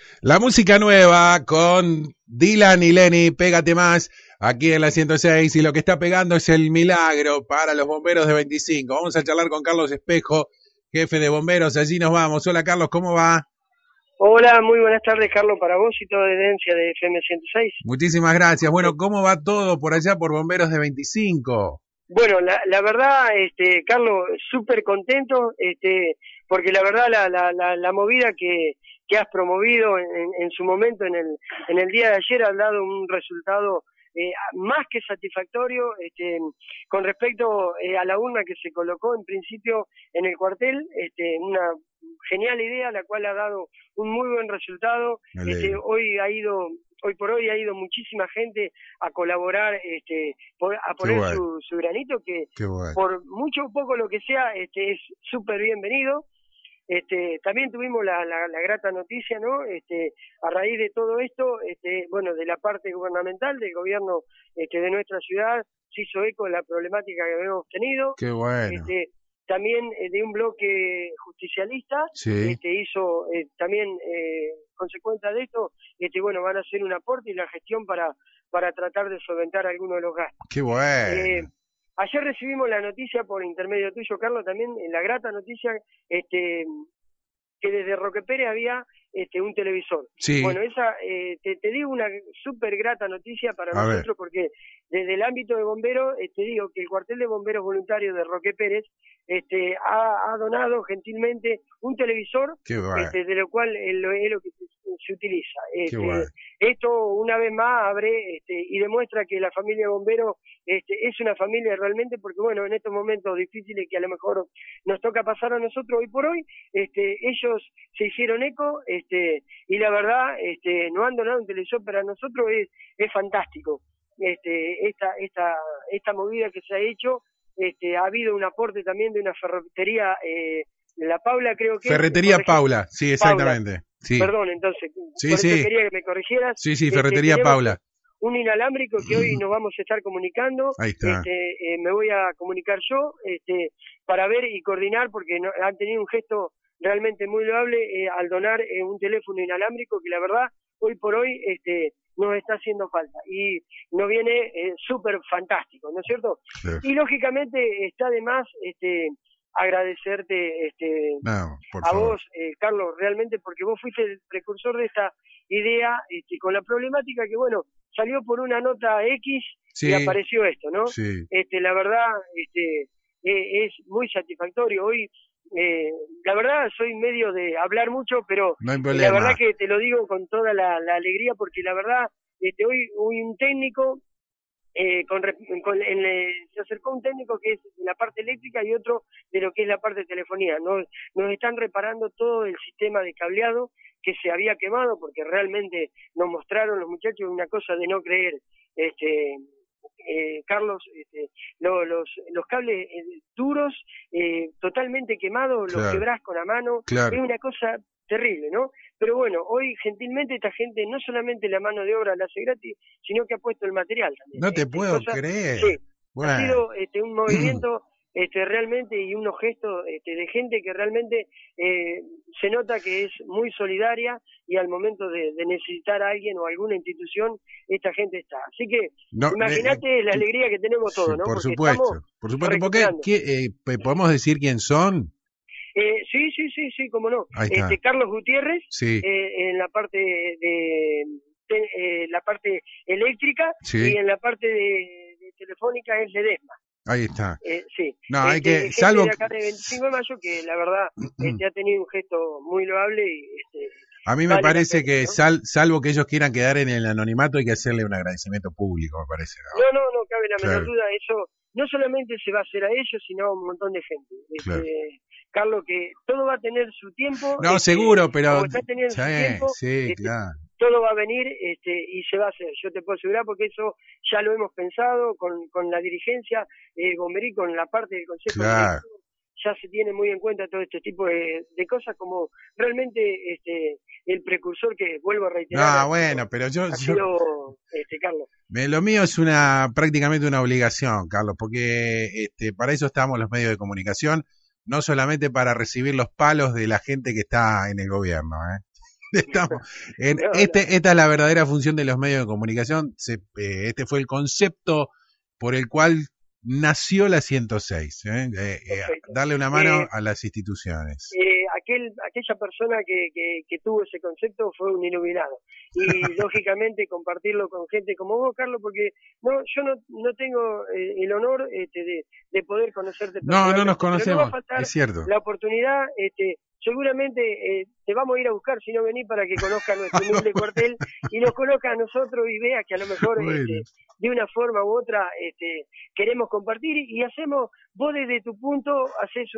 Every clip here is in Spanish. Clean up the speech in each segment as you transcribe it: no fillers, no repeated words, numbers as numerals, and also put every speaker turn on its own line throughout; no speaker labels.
La música nueva con Dylan y Lenny, Pégate Más, aquí en la 106, y lo que está pegando es el milagro para los bomberos de 25. Vamos a charlar con Carlos Espejo, jefe de bomberos, allí nos vamos. Hola Carlos, ¿cómo va?
Hola, muy buenas tardes, Carlos, para vos y toda la audiencia de FM 106.
Muchísimas gracias. Bueno, ¿cómo va todo por allá por bomberos de 25?
Bueno, la verdad, Carlos, súper contento, porque la verdad la movida que has promovido en su momento, en el día de ayer, ha dado un resultado más que satisfactorio con respecto a la urna que se colocó en principio en el cuartel, una genial idea, la cual ha dado un muy buen resultado. Hoy por hoy ha ido muchísima gente a colaborar, a poner
bueno.
su granito, que
bueno.
Por mucho o poco lo que sea, es súper bienvenido. También tuvimos la grata noticia, ¿no? A raíz de todo esto, bueno, de la parte gubernamental, del gobierno de nuestra ciudad, se hizo eco de la problemática que habíamos tenido.
Qué bueno.
También de un bloque justicialista,
sí.
Hizo también, consecuencia de esto, bueno, van a hacer un aporte y la gestión para tratar de solventar algunos de los gastos.
Qué bueno.
Ayer recibimos la noticia por intermedio tuyo, Carlos, también la grata noticia que desde Roque Pérez había un televisor.
Sí.
Bueno, esa te digo una súper grata noticia para nosotros, porque desde el ámbito de bomberos, te digo que el cuartel de bomberos voluntarios de Roque Pérez ha donado gentilmente un televisor,
bueno.
de lo cual es lo que se utiliza.
Bueno.
Esto una vez más abre y demuestra que la familia de bomberos es una familia realmente, porque bueno, en estos momentos difíciles que a lo mejor nos toca pasar a nosotros hoy por hoy, ellos se hicieron eco, y la verdad, nos han donado un televisor. Para nosotros es fantástico, esta movida que se ha hecho. Ha habido un aporte también de una ferretería, La Paula, creo que
Ferretería Paula, sí, exactamente.
Paula.
Sí.
Perdón, entonces,
sí,
por
sí.
eso quería que me corrigieras.
Sí, Ferretería Paula.
Un inalámbrico que hoy nos vamos a estar comunicando.
Ahí está.
Me voy a comunicar yo para ver y coordinar, porque han tenido un gesto realmente muy loable al donar un teléfono inalámbrico que la verdad hoy por hoy nos está haciendo falta y nos viene súper fantástico, ¿no es cierto? Sí. Y lógicamente está de más agradecerte a vos, Carlos, realmente, porque vos fuiste el precursor de esta idea, con la problemática que, bueno, salió por una nota X y apareció esto, ¿no?
Sí.
La verdad, es muy satisfactorio. Hoy, la verdad, soy medio de hablar mucho, pero
no hay problema.
La verdad que te lo digo con toda la alegría, porque la verdad, hoy un técnico, se acercó un técnico que es de la parte eléctrica y otro de lo que es la parte de telefonía. Nos están reparando todo el sistema de cableado que se había quemado, porque realmente nos mostraron los muchachos una cosa de no creer, Carlos, los cables duros, totalmente quemados, los quebrás con la mano, es una cosa terrible, ¿no? Pero bueno, hoy gentilmente esta gente no solamente la mano de obra la hace gratis, sino que ha puesto el material también.
No te puedo creer.
Sí,
bueno.
Ha sido un movimiento realmente, y unos gestos de gente que realmente se nota que es muy solidaria, y al momento de necesitar a alguien o alguna institución, esta gente está. Así que imagínate la alegría que tenemos todos, ¿no?
Por supuesto. ¿Podemos decir quién son?
Sí, cómo no. Carlos Gutiérrez, en la parte la parte eléctrica, y en la parte de telefónica es Ledesma.
Ahí está.
Sí.
No, hay que, salvo
de acá de 25 de mayo, que la verdad ha tenido un gesto muy loable y
a mí me parece que, ¿no? Salvo que ellos quieran quedar en el anonimato, hay que hacerle un agradecimiento público, me parece, ¿no?
No cabe la menor duda. Eso no solamente se va a hacer a ellos, sino a un montón de gente. Carlos, que todo va a tener su tiempo.
No, seguro, pero
como está teniendo su tiempo,
claro.
Todo va a venir y se va a hacer. Yo te puedo asegurar, porque eso ya lo hemos pensado con la dirigencia bomberí, con la parte del consejo.
Claro.
Ya se tiene muy en cuenta todo este tipo de cosas, como realmente el precursor, que vuelvo a reiterar.
No, bueno, pero yo
Carlos.
Lo mío es prácticamente una obligación, Carlos, porque para eso estamos los medios de comunicación, no solamente para recibir los palos de la gente que está en el gobierno, Estamos en
No, no.
esta es la verdadera función de los medios de comunicación. Este fue el concepto por el cual nació la 106,
Perfecto.
darle una mano a las instituciones.
Aquella persona que tuvo ese concepto fue un iluminado. Y lógicamente compartirlo con gente como vos, Carlos, porque yo no tengo el honor de poder conocerte personalmente.
No nos
pero
conocemos,
no va a faltar
es cierto.
la oportunidad. Seguramente te vamos a ir a buscar si no venís para que conozca nuestro humilde cuartel y nos conozca a nosotros y vea que a lo mejor
Bueno.
de una forma u otra queremos compartir y hacemos, vos desde tu punto haces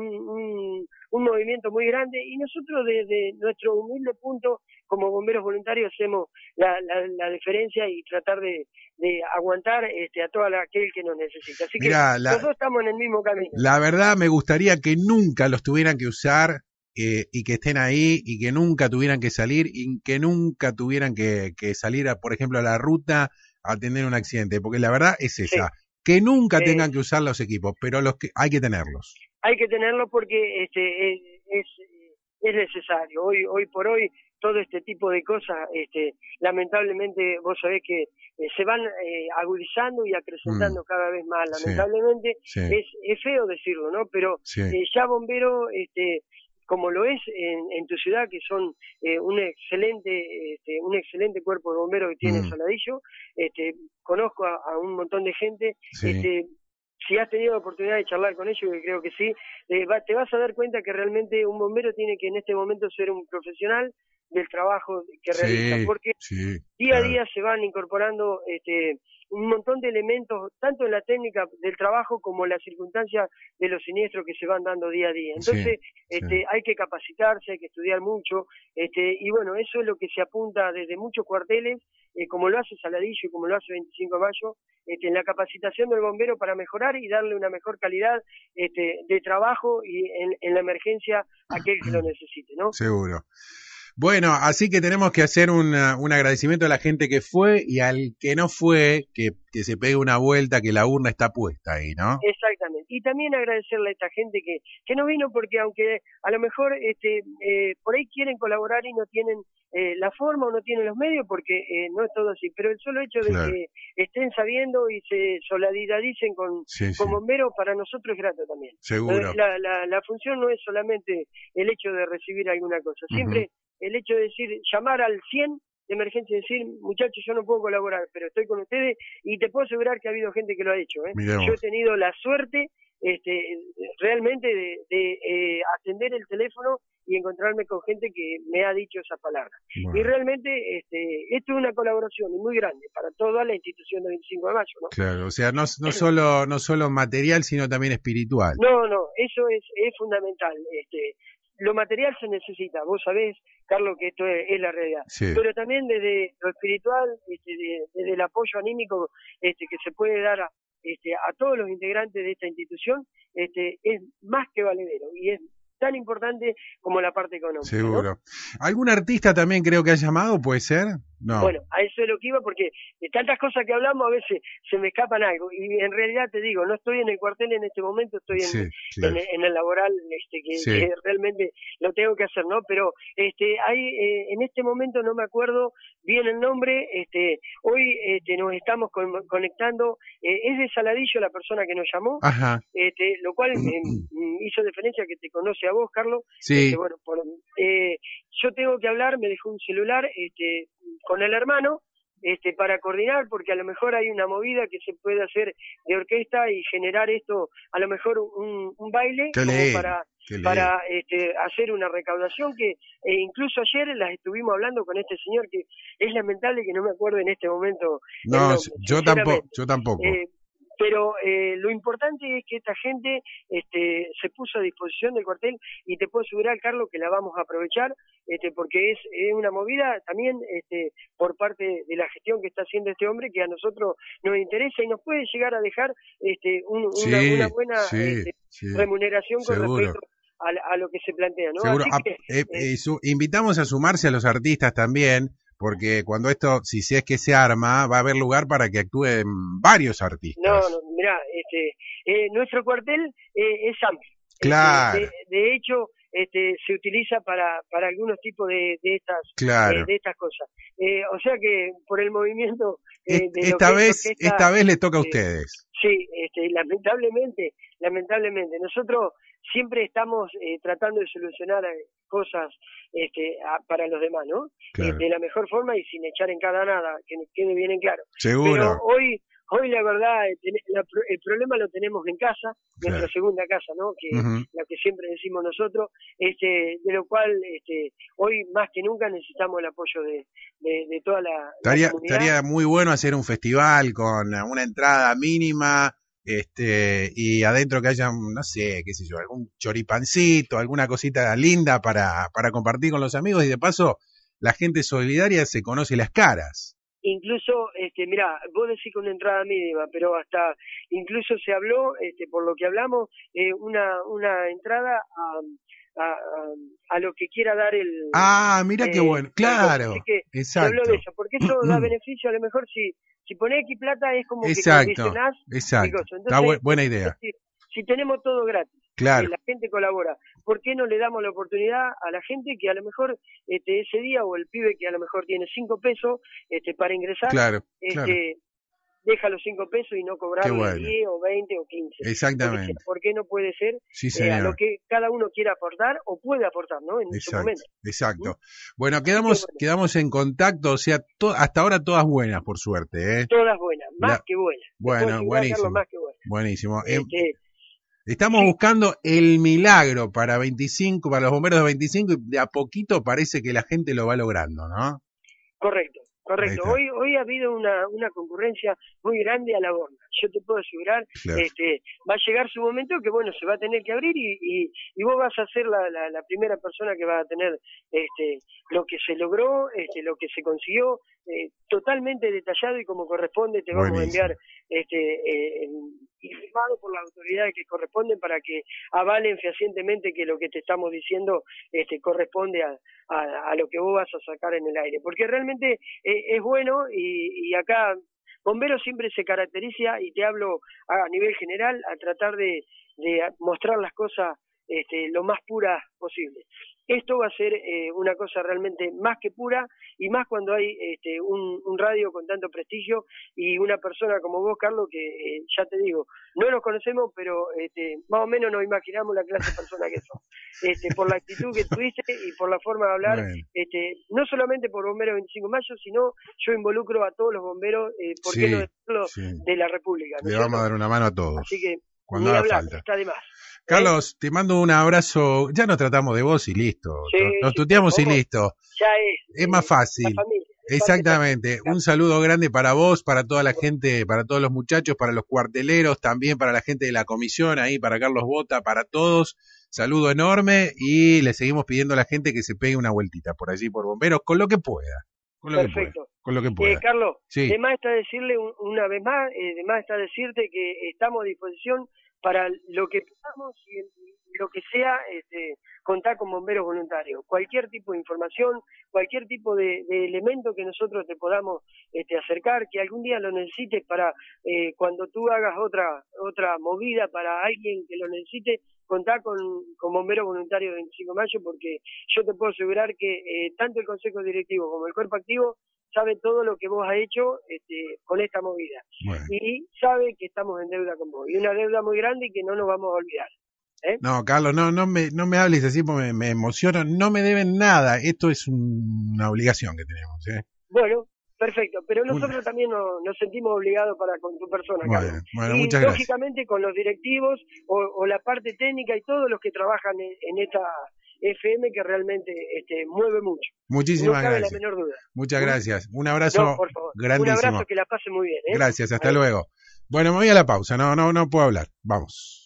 un movimiento muy grande y nosotros desde nuestro humilde punto como bomberos voluntarios hacemos la diferencia y tratar de aguantar a todo aquel que nos necesita. Así
Mirá,
que los dos estamos en el mismo camino.
La verdad me gustaría que nunca los tuvieran que usar y que estén ahí y que nunca tuvieran que salir y que nunca tuvieran que salir, por ejemplo, a la ruta a tener un accidente, porque la verdad es esa, que nunca tengan que usar los equipos, pero los que hay que tenerlos.
Hay que tenerlos porque es necesario. Hoy por hoy todo este tipo de cosas, lamentablemente vos sabés que se van agudizando y acrecentando cada vez más. Lamentablemente es feo decirlo, ¿no? Pero ya bombero, como lo es en tu ciudad, que son un excelente cuerpo de bomberos que tiene Saladillo, conozco a un montón de gente, si has tenido la oportunidad de charlar con ellos, que creo que sí, te vas a dar cuenta que realmente un bombero tiene que en este momento ser un profesional del trabajo que realiza, porque día a día se van incorporando un montón de elementos, tanto en la técnica del trabajo como en las circunstancias de los siniestros que se van dando día a día. Entonces, hay que capacitarse, hay que estudiar mucho, y bueno, eso es lo que se apunta desde muchos cuarteles, como lo hace Saladillo y como lo hace 25 de Mayo, en la capacitación del bombero para mejorar y darle una mejor calidad de trabajo y en la emergencia a aquel que lo necesite, ¿no?
Seguro. Bueno, así que tenemos que hacer un agradecimiento a la gente que fue y al que no fue, que se pegue una vuelta, que la urna está puesta ahí, ¿no?
Exactamente. Y también agradecerle a esta gente que no vino porque aunque a lo mejor por ahí quieren colaborar y no tienen la forma o no tienen los medios, porque no es todo así, pero el solo hecho de que estén sabiendo y se solidaricen con bomberos para nosotros es grato también.
Seguro.
La función no es solamente el hecho de recibir alguna cosa, siempre el hecho de decir, llamar al 100 de emergencia y decir, muchachos, yo no puedo colaborar, pero estoy con ustedes y te puedo asegurar que ha habido gente que lo ha hecho. Yo he tenido la suerte realmente de atender el teléfono y encontrarme con gente que me ha dicho esas palabras. Bueno. Y realmente esto es una colaboración muy grande para toda la institución de 25 de Mayo, ¿no?
Claro, o sea, no solo material, sino también espiritual.
No, eso es fundamental. Lo material se necesita, vos sabés, Carlos, que esto es la realidad, pero también desde lo espiritual, desde el apoyo anímico que se puede dar a todos los integrantes de esta institución, es más que valedero y es tan importante como la parte económica.
Seguro.
¿No?
¿Algún artista también creo que ha llamado, puede ser? No.
Bueno, a eso es lo que iba, porque de tantas cosas que hablamos a veces se me escapan algo, y en realidad te digo, no estoy en el cuartel en este momento, estoy en el laboral, que realmente lo tengo que hacer, ¿no? Pero hay en este momento no me acuerdo bien el nombre, hoy nos estamos conectando, es de Saladillo la persona que nos llamó, lo cual hizo diferencia que te conoce a vos, Carlos. Bueno, yo tengo que hablar, me dejó un celular con el hermano para coordinar, porque a lo mejor hay una movida que se puede hacer de orquesta y generar esto, a lo mejor un baile para hacer una recaudación que incluso ayer las estuvimos hablando con este señor, que es lamentable que no me acuerdo en este momento.
No, yo tampoco.
Pero lo importante es que esta gente se puso a disposición del cuartel y te puedo asegurar, Carlos, que la vamos a aprovechar porque es una movida también por parte de la gestión que está haciendo este hombre, que a nosotros nos interesa y nos puede llegar a dejar una buena remuneración con respecto a lo que se plantea, ¿no?
Seguro.
Así que,
invitamos a sumarse a los artistas también, porque cuando esto, si es que se arma, va a haber lugar para que actúen varios artistas.
No, mirá, nuestro cuartel es amplio.
Claro.
De hecho, se utiliza para algunos tipos de estas cosas. O sea que por el movimiento de
esta vez le toca a ustedes.
Sí, lamentablemente nosotros siempre estamos tratando de solucionar cosas para los demás, ¿no?
Claro.
De la mejor forma y sin echar en cara nada, que quede bien en claro.
Seguro.
Pero hoy la verdad, el problema lo tenemos en casa, nuestra segunda casa, ¿no? Que la que siempre decimos nosotros, de lo cual hoy más que nunca necesitamos el apoyo de toda la comunidad.
Estaría muy bueno hacer un festival con una entrada mínima, y adentro que haya, no sé, qué sé yo, algún choripancito, alguna cosita linda para compartir con los amigos, y de paso la gente solidaria se conoce las caras.
Incluso, mirá, vos decís con una entrada mínima, pero hasta incluso se habló, por lo que hablamos, una entrada a lo que quiera dar el...
Mira qué bueno, claro,
así que
exacto.
Se habló de eso, porque eso da beneficio, a lo mejor si ponés aquí plata es como
exacto,
que condicionás.
Exacto,
entonces,
está buena idea.
Si tenemos todo gratis,
claro,
y la gente colabora, ¿por qué no le damos la oportunidad a la gente que a lo mejor ese día, o el pibe que a lo mejor tiene 5 pesos para ingresar,
claro.
deja los 5 pesos y no cobrar 10 o 20 o 15?
Exactamente.
¿Por qué no puede ser a lo que cada uno quiera aportar o puede aportar, ¿no? En su momento.
Exacto. Bueno, quedamos en contacto, o sea, hasta ahora todas buenas, por suerte, ¿eh?
Todas buenas, más que buenas.
Bueno, buenísimo.
Más que buenas.
Buenísimo. Estamos buscando el milagro para 25, para los bomberos de 25, y de a poquito parece que la gente lo va logrando, ¿no?
Correcto. Hoy ha habido una concurrencia muy grande a la borda. Yo te puedo asegurar,
claro.
Va a llegar su momento que, bueno, se va a tener que abrir y vos vas a ser la primera persona que va a tener lo que se logró, lo que se consiguió, totalmente detallado y como corresponde. Te vamos a enviar y firmado por las autoridades que corresponden para que avalen fehacientemente que lo que te estamos diciendo corresponde a lo que vos vas a sacar en el aire, porque realmente es bueno y acá Bomberos siempre se caracteriza, y te hablo a nivel general, a tratar de mostrar las cosas lo más puras posible. Esto va a ser una cosa realmente más que pura, y más cuando hay un radio con tanto prestigio y una persona como vos, Carlos, que ya te digo, no nos conocemos, pero más o menos nos imaginamos la clase de persona que sos, por la actitud que tuviste y por la forma de hablar, no solamente por Bomberos 25 de Mayo, sino yo involucro a todos los bomberos, ¿por qué no decirlo?, de la República, ¿no?
Le vamos a dar una mano a todos.
Así que
cuando
ni
haga
hablar,
falta.
está de más.
Carlos, te mando un abrazo. Ya nos tratamos de vos y listo. Nos tuteamos y listo.
Ya
es más fácil. Exactamente. Un saludo grande para vos, para toda la gente, para todos los muchachos, para los cuarteleros, también para la gente de la comisión ahí, para Carlos Bota, para todos. Saludo enorme, y le seguimos pidiendo a la gente que se pegue una vueltita por allí, por Bomberos, con lo que pueda.
Perfecto.
Con lo que pueda.
Carlos,
sí.
De más está decirle una vez más, de más está decirte que estamos a disposición para lo que podamos y lo que sea, contar con bomberos voluntarios. Cualquier tipo de información, cualquier tipo de elemento que nosotros te podamos acercar, que algún día lo necesites para cuando tú hagas otra movida para alguien que lo necesite, contar con bomberos voluntarios de 25 de mayo, porque yo te puedo asegurar que tanto el Consejo Directivo como el Cuerpo Activo sabe todo lo que vos has hecho con esta movida.
Bueno.
Y sabe que estamos en deuda con vos. Y una deuda muy grande y que no nos vamos a olvidar.
No, Carlos, no me hables así porque me emociono. No me deben nada. Esto es una obligación que tenemos.
Bueno, perfecto. Pero nosotros también nos sentimos obligados con tu persona, Carlos.
Bueno,
y
muchas gracias.
Lógicamente con los directivos o la parte técnica y todos los que trabajan en esta FM, que realmente mueve mucho.
Muchísimas
no cabe
gracias.
La menor duda.
Muchas gracias. Un abrazo grandísimo.
Un abrazo, que la pase muy bien.
Gracias, hasta luego. Bueno, me voy a la pausa. No puedo hablar. Vamos.